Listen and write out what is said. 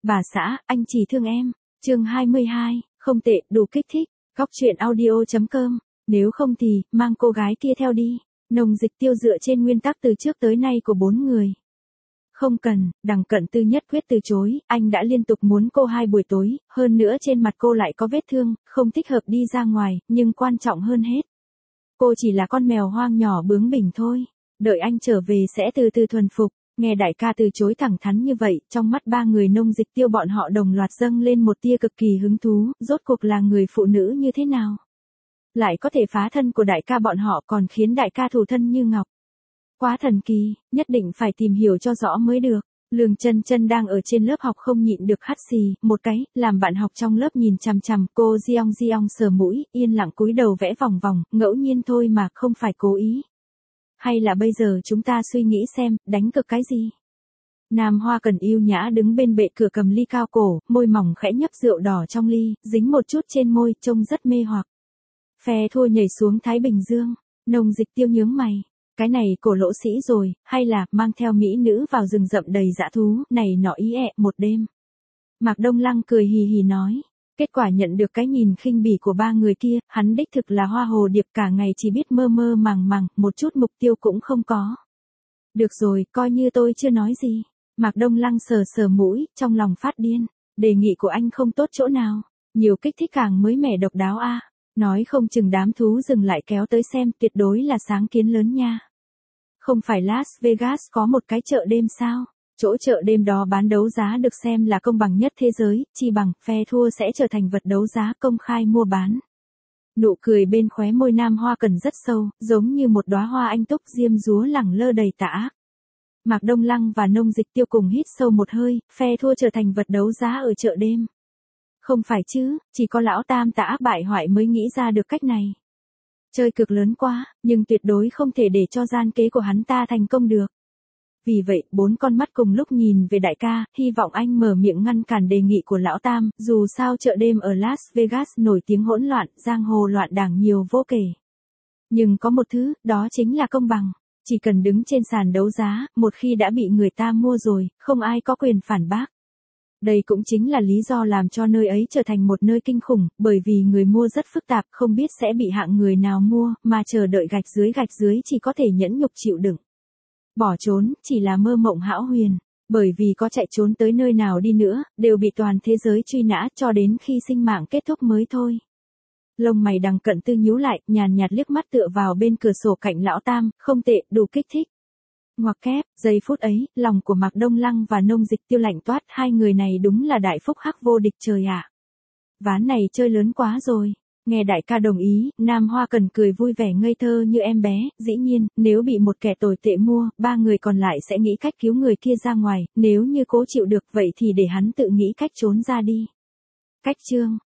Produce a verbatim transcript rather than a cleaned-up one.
Bà xã, anh chỉ thương em. Chương hai mươi hai, không tệ, đủ kích thích. Góc truyện audio chấm com. Nếu không thì, mang cô gái kia theo đi. Nông Dịch Tiêu dựa trên nguyên tắc từ trước tới nay của bốn người. Không cần, Đằng Cận Tư nhất quyết từ chối, anh đã liên tục muốn cô hai buổi tối, hơn nữa trên mặt cô lại có vết thương, không thích hợp đi ra ngoài, nhưng quan trọng hơn hết. Cô chỉ là con mèo hoang nhỏ bướng bỉnh thôi, đợi anh trở về sẽ từ từ thuần phục. Nghe đại ca từ chối thẳng thắn như vậy, trong mắt ba người Nông Dịch Tiêu bọn họ đồng loạt dâng lên một tia cực kỳ hứng thú, rốt cuộc là người phụ nữ như thế nào? Lại có thể phá thân của đại ca bọn họ còn khiến đại ca thủ thân như ngọc. Quá thần kỳ, nhất định phải tìm hiểu cho rõ mới được. Lương Chân Chân đang ở trên lớp học không nhịn được hắt xì, một cái, làm bạn học trong lớp nhìn chằm chằm, cô Giong Giong sờ mũi, yên lặng cúi đầu vẽ vòng vòng, ngẫu nhiên thôi mà không phải cố ý. Hay là bây giờ chúng ta suy nghĩ xem, đánh cực cái gì? Nam Hoa Cần yêu nhã đứng bên bệ cửa cầm ly cao cổ, môi mỏng khẽ nhấp rượu đỏ trong ly, dính một chút trên môi, trông rất mê hoặc. Phe thua nhảy xuống Thái Bình Dương, Nông Dịch Tiêu nhướng mày. Cái này cổ lỗ sĩ rồi, hay là mang theo mỹ nữ vào rừng rậm đầy dã thú, này nọ ý ẹ một đêm. Mạc Đông Lăng cười hì hì nói. Kết quả nhận được cái nhìn khinh bỉ của ba người kia, hắn đích thực là hoa hồ điệp cả ngày chỉ biết mơ mơ màng màng, một chút mục tiêu cũng không có. Được rồi, coi như tôi chưa nói gì. Mạc Đông Lăng sờ sờ mũi, trong lòng phát điên. Đề nghị của anh không tốt chỗ nào. Nhiều kích thích càng mới mẻ độc đáo a. Nói không chừng đám thú dừng lại kéo tới xem, tuyệt đối là sáng kiến lớn nha. Không phải Las Vegas có một cái chợ đêm sao? Chỗ chợ đêm đó bán đấu giá được xem là công bằng nhất thế giới, chi bằng, phe thua sẽ trở thành vật đấu giá công khai mua bán. Nụ cười bên khóe môi Nam Hoa Cần rất sâu, giống như một đóa hoa anh túc diêm dúa lẳng lơ đầy tà ác. Mạc Đông Lăng và Nông Dịch Tiêu cùng hít sâu một hơi, phe thua trở thành vật đấu giá ở chợ đêm. Không phải chứ, chỉ có lão tam tà ác bại hoại mới nghĩ ra được cách này. Chơi cực lớn quá, nhưng tuyệt đối không thể để cho gian kế của hắn ta thành công được. Vì vậy, bốn con mắt cùng lúc nhìn về đại ca, hy vọng anh mở miệng ngăn cản đề nghị của lão tam, dù sao chợ đêm ở Las Vegas nổi tiếng hỗn loạn, giang hồ loạn đảng nhiều vô kể. Nhưng có một thứ, đó chính là công bằng. Chỉ cần đứng trên sàn đấu giá, một khi đã bị người ta mua rồi, không ai có quyền phản bác. Đây cũng chính là lý do làm cho nơi ấy trở thành một nơi kinh khủng, bởi vì người mua rất phức tạp, không biết sẽ bị hạng người nào mua, mà chờ đợi gạch dưới gạch dưới chỉ có thể nhẫn nhục chịu đựng. Bỏ trốn, chỉ là mơ mộng hão huyền, bởi vì có chạy trốn tới nơi nào đi nữa, đều bị toàn thế giới truy nã cho đến khi sinh mạng kết thúc mới thôi. Lông mày Đằng Cận Tư nhíu lại, nhàn nhạt liếc mắt tựa vào bên cửa sổ cạnh lão tam, không tệ, đủ kích thích. Ngoặc kép, giây phút ấy, lòng của Mạc Đông Lăng và Nông Dịch Tiêu lạnh toát, hai người này đúng là đại phúc hắc vô địch trời ạ. À. Ván này chơi lớn quá rồi. Nghe đại ca đồng ý, Nam Hoa Cần cười vui vẻ ngây thơ như em bé, dĩ nhiên, nếu bị một kẻ tồi tệ mua, ba người còn lại sẽ nghĩ cách cứu người kia ra ngoài, nếu như cố chịu được vậy thì để hắn tự nghĩ cách trốn ra đi. Cách chương,